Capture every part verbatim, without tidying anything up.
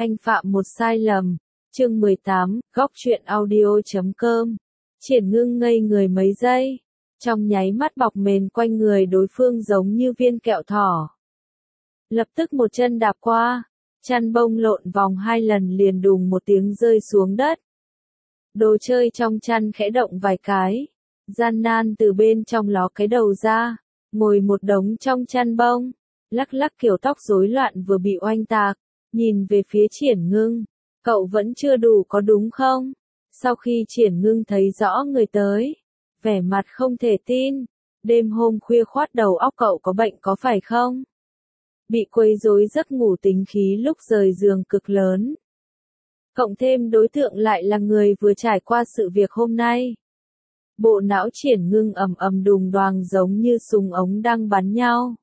Anh phạm một sai lầm. Chương mười tám, góc truyện audio.com. Triển Ngưng ngây người mấy giây, trong nháy mắt bọc mền quanh người đối phương giống như viên kẹo thỏ. Lập tức một chân đạp qua, chăn bông lộn vòng hai lần liền đùng một tiếng rơi xuống đất. Đồ chơi trong chăn khẽ động vài cái, gian nan từ bên trong ló cái đầu ra, ngồi một đống trong chăn bông, lắc lắc kiểu tóc rối loạn vừa bị oanh tạc, nhìn về phía Triển Ngưng, cậu vẫn chưa đủ có đúng không? Sau khi Triển Ngưng thấy rõ người tới, vẻ mặt không thể tin, đêm hôm khuya khoắt đầu óc cậu có bệnh có phải không? Bị quấy rối giấc ngủ tính khí lúc rời giường cực lớn. Cộng thêm đối tượng lại là người vừa trải qua sự việc hôm nay. Bộ não Triển Ngưng ầm ầm đùng đoàng giống như súng ống đang bắn nhau.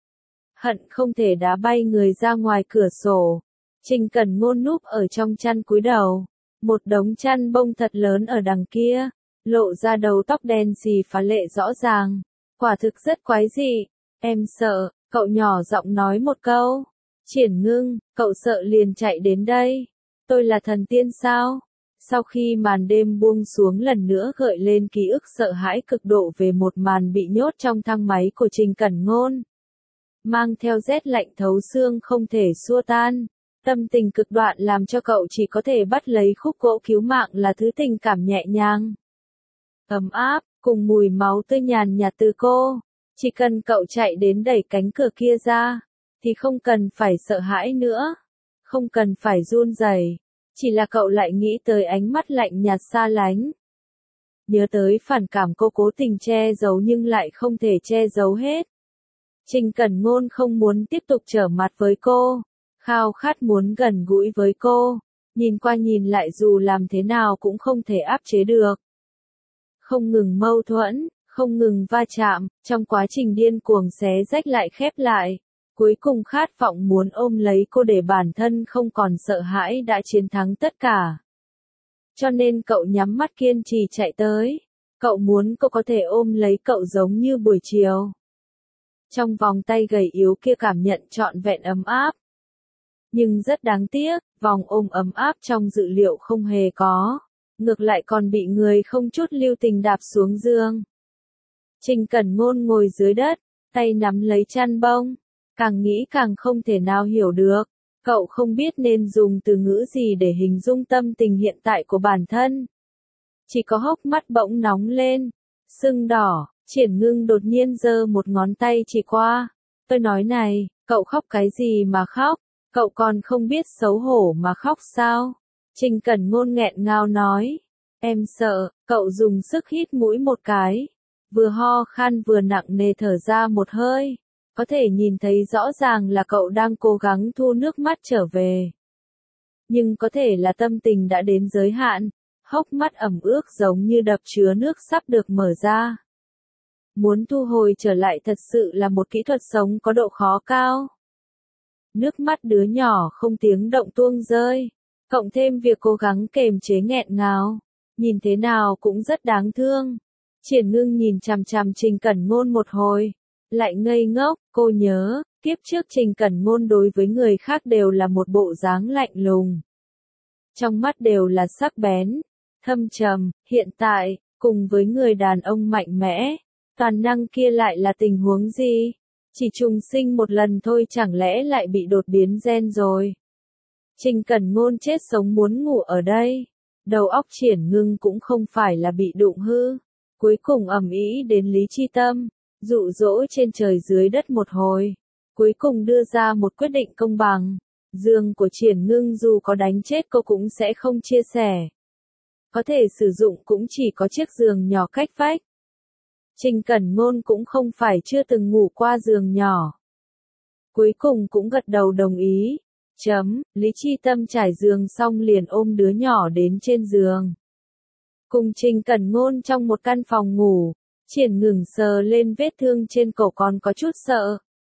Hận không thể đá bay người ra ngoài cửa sổ. Trình Cẩn Ngôn núp ở trong chăn cúi đầu, một đống chăn bông thật lớn ở đằng kia, lộ ra đầu tóc đen xì phá lệ rõ ràng, quả thực rất quái dị. Em sợ, cậu nhỏ giọng nói một câu. Triển Ngưng, cậu sợ liền chạy đến đây. Tôi là thần tiên sao? Sau khi màn đêm buông xuống lần nữa gợi lên ký ức sợ hãi cực độ về một màn bị nhốt trong thang máy của Trình Cẩn Ngôn. Mang theo rét lạnh thấu xương không thể xua tan. Tâm tình cực đoạn làm cho cậu chỉ có thể bắt lấy khúc gỗ cứu mạng là thứ tình cảm nhẹ nhàng, ấm áp, cùng mùi máu tươi nhàn nhạt từ cô. Chỉ cần cậu chạy đến đẩy cánh cửa kia ra, thì không cần phải sợ hãi nữa, không cần phải run rẩy, chỉ là cậu lại nghĩ tới ánh mắt lạnh nhạt xa lánh. Nhớ tới phản cảm cô cố tình che giấu nhưng lại không thể che giấu hết. Trình Cẩn Ngôn không muốn tiếp tục trở mặt với cô. Khao khát muốn gần gũi với cô, nhìn qua nhìn lại dù làm thế nào cũng không thể áp chế được. Không ngừng mâu thuẫn, không ngừng va chạm, trong quá trình điên cuồng xé rách lại khép lại, cuối cùng khát vọng muốn ôm lấy cô để bản thân không còn sợ hãi đã chiến thắng tất cả. Cho nên cậu nhắm mắt kiên trì chạy tới, cậu muốn cô có thể ôm lấy cậu giống như buổi chiều. Trong vòng tay gầy yếu kia cảm nhận trọn vẹn ấm áp. Nhưng rất đáng tiếc, vòng ôm ấm áp trong dự liệu không hề có, ngược lại còn bị người không chút lưu tình đạp xuống giường. Trình Cẩn Ngôn ngồi dưới đất, tay nắm lấy chăn bông, càng nghĩ càng không thể nào hiểu được, cậu không biết nên dùng từ ngữ gì để hình dung tâm tình hiện tại của bản thân. Chỉ có hốc mắt bỗng nóng lên, sưng đỏ, Triển Ngưng đột nhiên giơ một ngón tay chỉ qua. Tôi nói này, cậu khóc cái gì mà khóc? Cậu còn không biết xấu hổ mà khóc sao? Trình Cẩn Ngôn nghẹn ngào nói. Em sợ, cậu dùng sức hít mũi một cái. Vừa ho khan vừa nặng nề thở ra một hơi. Có thể nhìn thấy rõ ràng là cậu đang cố gắng thu nước mắt trở về. Nhưng có thể là tâm tình đã đến giới hạn. Hốc mắt ẩm ướt giống như đập chứa nước sắp được mở ra. Muốn thu hồi trở lại thật sự là một kỹ thuật sống có độ khó cao. Nước mắt đứa nhỏ không tiếng động tuông rơi, cộng thêm việc cố gắng kềm chế nghẹn ngào, nhìn thế nào cũng rất đáng thương. Triển Ngưng nhìn chằm chằm Trình Cẩn Ngôn một hồi, lại ngây ngốc, cô nhớ, kiếp trước Trình Cẩn Ngôn đối với người khác đều là một bộ dáng lạnh lùng. Trong mắt đều là sắc bén, thâm trầm, hiện tại, cùng với người đàn ông mạnh mẽ, toàn năng kia lại là tình huống gì? Chỉ trùng sinh một lần thôi chẳng lẽ lại bị đột biến gen rồi. Trình Cẩn Ngôn chết sống muốn ngủ ở đây. Đầu óc Triển Ngưng cũng không phải là bị đụng hư. Cuối cùng ầm ĩ đến lý chi tâm, dụ dỗ trên trời dưới đất một hồi. Cuối cùng đưa ra một quyết định công bằng. Giường của Triển Ngưng dù có đánh chết cô cũng sẽ không chia sẻ. Có thể sử dụng cũng chỉ có chiếc giường nhỏ cách vách. Trình Cẩn Ngôn cũng không phải chưa từng ngủ qua giường nhỏ. Cuối cùng cũng gật đầu đồng ý. Chấm, Lý Chi Tâm trải giường xong liền ôm đứa nhỏ đến trên giường. Cùng Trình Cẩn Ngôn trong một căn phòng ngủ, Triển Ngừng sờ lên vết thương trên cổ còn có chút sợ.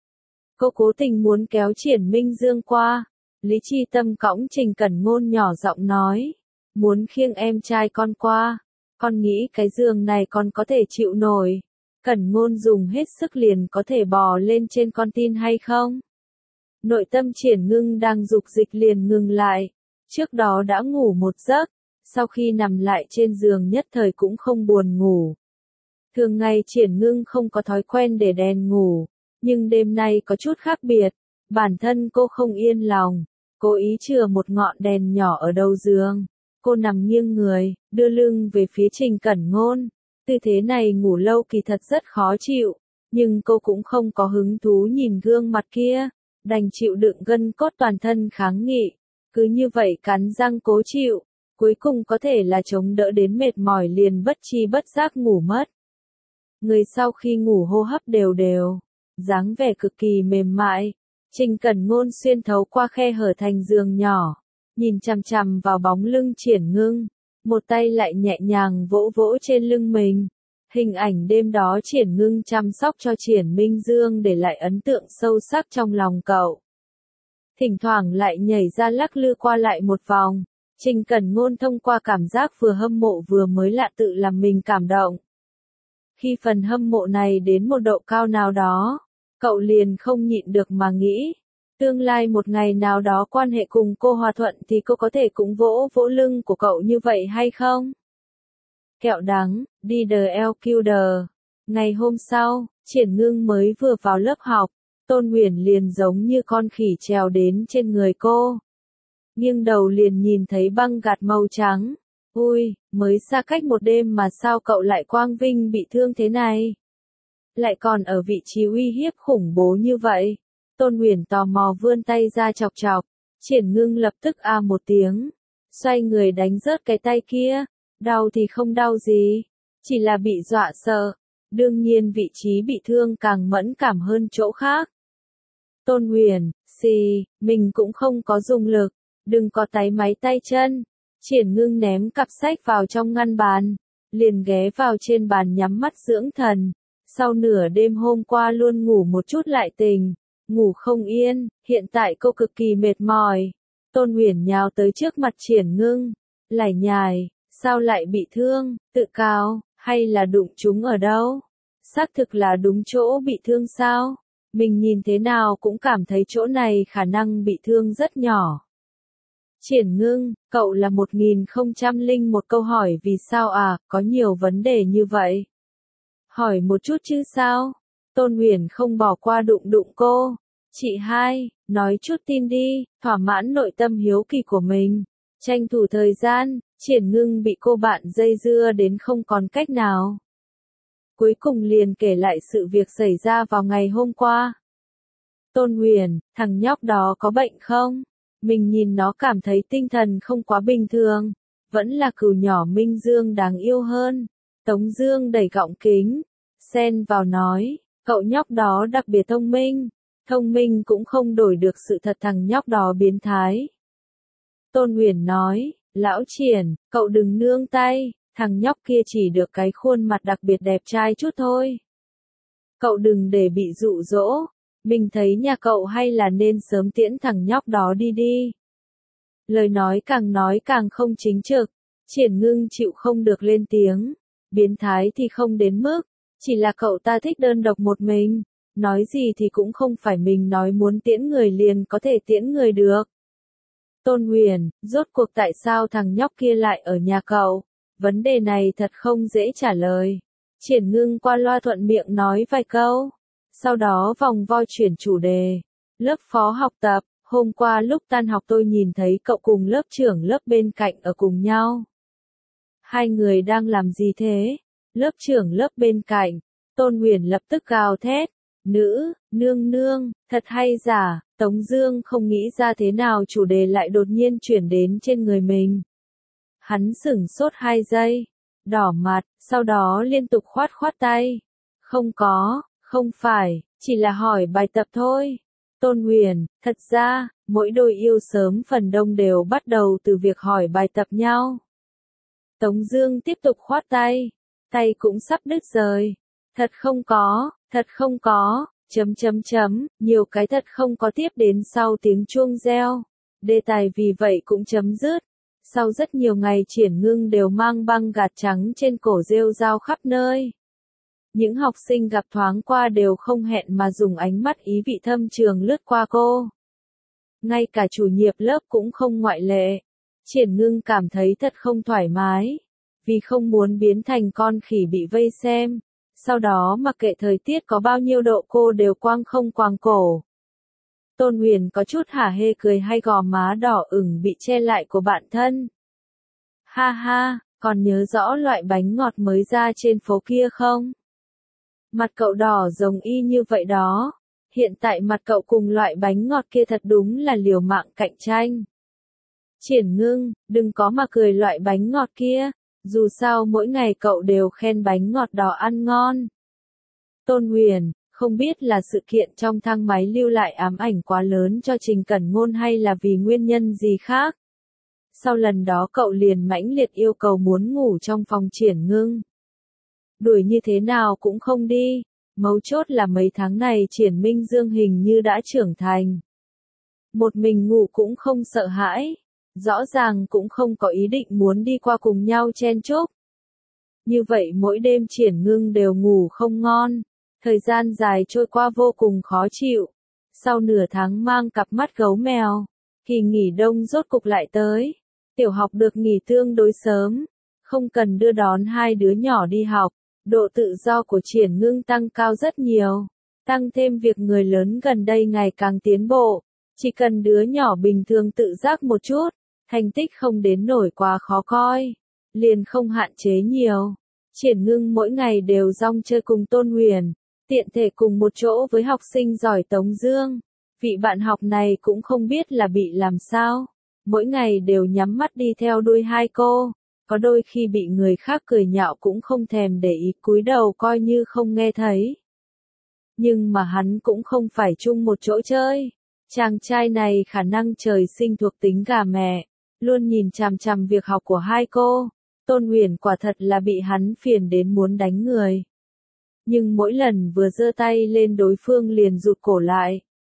Cô cố tình muốn kéo Triển Minh Dương qua. Lý Chi Tâm cõng Trình Cẩn Ngôn nhỏ giọng nói. Muốn khiêng em trai con qua. Con nghĩ cái giường này con có thể chịu nổi. Cẩn Ngôn dùng hết sức liền có thể bò lên trên con tin hay không? Nội tâm Triển Ngưng đang dục dịch liền ngừng lại. Trước đó đã ngủ một giấc, sau khi nằm lại trên giường nhất thời cũng không buồn ngủ. Thường ngày Triển Ngưng không có thói quen để đèn ngủ, nhưng đêm nay có chút khác biệt. Bản thân cô không yên lòng, cố ý chừa một ngọn đèn nhỏ ở đầu giường. Cô nằm nghiêng người, đưa lưng về phía Trình Cẩn Ngôn. Tư thế này ngủ lâu kỳ thật rất khó chịu, nhưng cô cũng không có hứng thú nhìn gương mặt kia, đành chịu đựng gân cốt toàn thân kháng nghị. Cứ như vậy cắn răng cố chịu, cuối cùng có thể là chống đỡ đến mệt mỏi liền bất chi bất giác ngủ mất. Người sau khi ngủ hô hấp đều đều, dáng vẻ cực kỳ mềm mại. Trình Cẩn Ngôn xuyên thấu qua khe hở thành giường nhỏ, nhìn chằm chằm vào bóng lưng Triển Ngưng, một tay lại nhẹ nhàng vỗ vỗ trên lưng mình. Hình ảnh đêm đó Triển Ngưng chăm sóc cho Triển Minh Dương để lại ấn tượng sâu sắc trong lòng cậu. Thỉnh thoảng lại nhảy ra lắc lư qua lại một vòng, Trình Cẩn Ngôn thông qua cảm giác vừa hâm mộ vừa mới lạ tự làm mình cảm động. Khi phần hâm mộ này đến một độ cao nào đó, cậu liền không nhịn được mà nghĩ, tương lai một ngày nào đó quan hệ cùng cô hòa thuận thì cô có thể cũng vỗ vỗ lưng của cậu như vậy hay không? Kẹo đắng, đi đờ eo kiu đờ. Ngày hôm sau, Triển Ngưng mới vừa vào lớp học, Tôn Huyền liền giống như con khỉ trèo đến trên người cô. Nghiêng đầu liền nhìn thấy băng gạt màu trắng. Ui, mới xa cách một đêm mà sao cậu lại quang vinh bị thương thế này? Lại còn ở vị trí uy hiếp khủng bố như vậy. Tôn Huyền tò mò vươn tay ra chọc chọc. Triển Ngưng lập tức a một tiếng, xoay người đánh rớt cái tay kia. Đau thì không đau gì, chỉ là bị dọa sợ. Đương nhiên vị trí bị thương càng mẫn cảm hơn chỗ khác. Tôn Huyền, xì, mình cũng không có dùng lực, đừng có táy máy tay chân. Triển Ngưng ném cặp sách vào trong ngăn bàn, liền ghé vào trên bàn nhắm mắt dưỡng thần. Sau nửa đêm hôm qua luôn ngủ một chút lại tỉnh, ngủ không yên, hiện tại cô cực kỳ mệt mỏi. Tôn Huyền nhào tới trước mặt Triển Ngưng, lải nhải, sao lại bị thương, tự cào, hay là đụng chúng ở đâu? Xác thực là đúng chỗ bị thương sao? Mình nhìn thế nào cũng cảm thấy chỗ này khả năng bị thương rất nhỏ. Triển Ngưng, cậu là một nghìn không trăm lẻ một câu hỏi vì sao à, có nhiều vấn đề như vậy. Hỏi một chút chứ sao? Tôn Huyền không bỏ qua đụng đụng cô. Chị hai, nói chút tin đi, thỏa mãn nội tâm hiếu kỳ của mình. Tranh thủ thời gian, Triển Ngưng bị cô bạn dây dưa đến không còn cách nào. Cuối cùng liền kể lại sự việc xảy ra vào ngày hôm qua. Tôn Huyền, thằng nhóc đó có bệnh không? Mình nhìn nó cảm thấy tinh thần không quá bình thường. Vẫn là cừu nhỏ Minh Dương đáng yêu hơn. Tống Dương đẩy gọng kính, xen vào nói, cậu nhóc đó đặc biệt thông minh. Thông minh cũng không đổi được sự thật thằng nhóc đó biến thái. Tôn Huyền nói, lão Triển, cậu đừng nương tay, thằng nhóc kia chỉ được cái khuôn mặt đặc biệt đẹp trai chút thôi. Cậu đừng để bị dụ dỗ, mình thấy nhà cậu hay là nên sớm tiễn thằng nhóc đó đi đi. Lời nói càng nói càng không chính trực, Triển Ngưng chịu không được lên tiếng, biến thái thì không đến mức, chỉ là cậu ta thích đơn độc một mình, nói gì thì cũng không phải mình nói muốn tiễn người liền có thể tiễn người được. Tôn Huyền, rốt cuộc tại sao thằng nhóc kia lại ở nhà cậu? Vấn đề này thật không dễ trả lời. Triển Ngưng qua loa thuận miệng nói vài câu. Sau đó vòng vo chuyển chủ đề. Lớp phó học tập, hôm qua lúc tan học tôi nhìn thấy cậu cùng lớp trưởng lớp bên cạnh ở cùng nhau. Hai người đang làm gì thế? Lớp trưởng lớp bên cạnh. Tôn Huyền lập tức gào thét. Nữ, nương nương, thật hay giả, Tống Dương không nghĩ ra thế nào chủ đề lại đột nhiên chuyển đến trên người mình. Hắn sửng sốt hai giây, đỏ mặt, sau đó liên tục khoát khoát tay. Không có, không phải, chỉ là hỏi bài tập thôi. Tôn Huyền, thật ra, mỗi đôi yêu sớm phần đông đều bắt đầu từ việc hỏi bài tập nhau. Tống Dương tiếp tục khoát tay, tay cũng sắp đứt rời. Thật không có, thật không có, chấm chấm chấm, nhiều cái thật không có tiếp đến sau tiếng chuông reo. Đề tài vì vậy cũng chấm dứt. Sau rất nhiều ngày Triển Ngưng đều mang băng gạc trắng trên cổ rêu rao khắp nơi. Những học sinh gặp thoáng qua đều không hẹn mà dùng ánh mắt ý vị thâm trường lướt qua cô. ngay cả chủ nhiệm lớp cũng không ngoại lệ. Triển Ngưng cảm thấy thật không thoải mái, vì không muốn biến thành con khỉ bị vây xem, sau đó mặc kệ thời tiết có bao nhiêu độ cô đều quăng không quàng cổ. Tôn Huyền có chút hả hê cười hay gò má đỏ ửng bị che lại của bạn thân. Ha ha, còn nhớ rõ loại bánh ngọt mới ra trên phố kia không? Mặt cậu đỏ giống y như vậy đó. Hiện tại mặt cậu cùng loại bánh ngọt kia thật đúng là liều mạng cạnh tranh. Triển Ngưng, đừng có mà cười loại bánh ngọt kia, dù sao mỗi ngày cậu đều khen bánh ngọt đỏ ăn ngon. Tôn Huyền, không biết là sự kiện trong thang máy lưu lại ám ảnh quá lớn cho Trình Cẩn Ngôn hay là vì nguyên nhân gì khác. Sau lần đó cậu liền mãnh liệt yêu cầu muốn ngủ trong phòng Triển Ngưng. Đuổi như thế nào cũng không đi, mấu chốt là mấy tháng này Triển Minh Dương hình như đã trưởng thành. Một mình ngủ cũng không sợ hãi, rõ ràng cũng không có ý định muốn đi qua cùng nhau chen chúc. Như vậy mỗi đêm Triển Ngưng đều ngủ không ngon, thời gian dài trôi qua vô cùng khó chịu. Sau nửa tháng mang cặp mắt gấu mèo, kỳ nghỉ đông rốt cục lại tới. Tiểu học được nghỉ tương đối sớm, không cần đưa đón hai đứa nhỏ đi học, độ tự do của Triển Ngưng tăng cao rất nhiều, tăng thêm việc người lớn gần đây ngày càng tiến bộ, chỉ cần đứa nhỏ bình thường tự giác một chút, thành tích không đến nổi quá khó coi, liền không hạn chế nhiều. Triển Ngưng mỗi ngày đều rong chơi cùng Tôn Huyền, tiện thể cùng một chỗ với học sinh giỏi Tống Dương. Vị bạn học này cũng không biết là bị làm sao, mỗi ngày đều nhắm mắt đi theo đuôi hai cô, có đôi khi bị người khác cười nhạo cũng không thèm để ý, cúi đầu coi như không nghe thấy. Nhưng mà hắn cũng không phải chung một chỗ chơi, chàng trai này khả năng trời sinh thuộc tính gà mẹ, luôn nhìn chằm chằm việc học của hai cô. Tôn Huyền quả thật là bị hắn phiền đến muốn đánh người. Nhưng mỗi lần vừa giơ tay lên đối phương liền rụt cổ lại.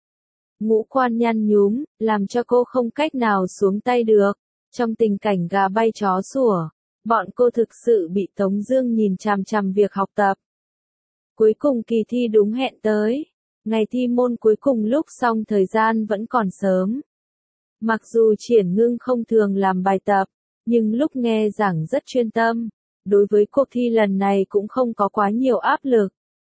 Ngũ quan nhăn nhúm, làm cho cô không cách nào xuống tay được. Trong tình cảnh gà bay chó sủa, bọn cô thực sự bị Tống Dương nhìn chằm chằm việc học tập. Cuối cùng kỳ thi đúng hẹn tới. Ngày thi môn cuối cùng lúc xong thời gian vẫn còn sớm. Mặc dù Triển Ngưng không thường làm bài tập, nhưng lúc nghe giảng rất chuyên tâm. Đối với cuộc thi lần này cũng không có quá nhiều áp lực.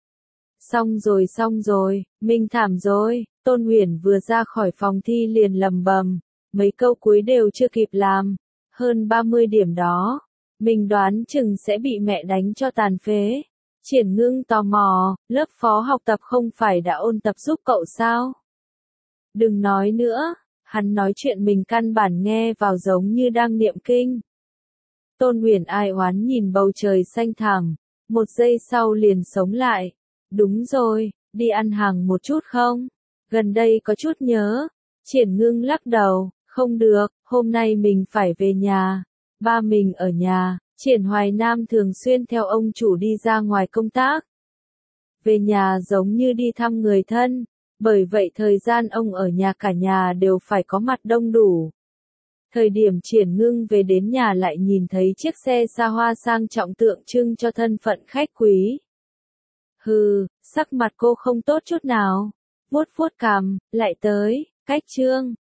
Xong rồi xong rồi, mình thảm rồi. Tôn Huyền vừa ra khỏi phòng thi liền lầm bầm, mấy câu cuối đều chưa kịp làm, hơn ba mươi điểm đó, mình đoán chừng sẽ bị mẹ đánh cho tàn phế. Triển Ngưng tò mò, lớp phó học tập không phải đã ôn tập giúp cậu sao? Đừng nói nữa, hắn nói chuyện mình căn bản nghe vào giống như đang niệm kinh. Tôn Huyền ai oán nhìn bầu trời xanh thẳm, một giây sau liền sống lại. Đúng rồi, đi ăn hàng một chút không? Gần đây có chút nhớ. Triển Ngưng lắc đầu, không được, hôm nay mình phải về nhà. Ba mình ở nhà. Triển Hoài Nam thường xuyên theo ông chủ đi ra ngoài công tác. Về nhà giống như đi thăm người thân, bởi vậy thời gian ông ở nhà cả nhà đều phải có mặt đông đủ. Thời điểm Triển Ngưng về đến nhà lại nhìn thấy chiếc xe xa hoa sang trọng tượng trưng cho thân phận khách quý. Hừ, sắc mặt cô không tốt chút nào, vuốt vuốt cằm, lại tới, cách trương.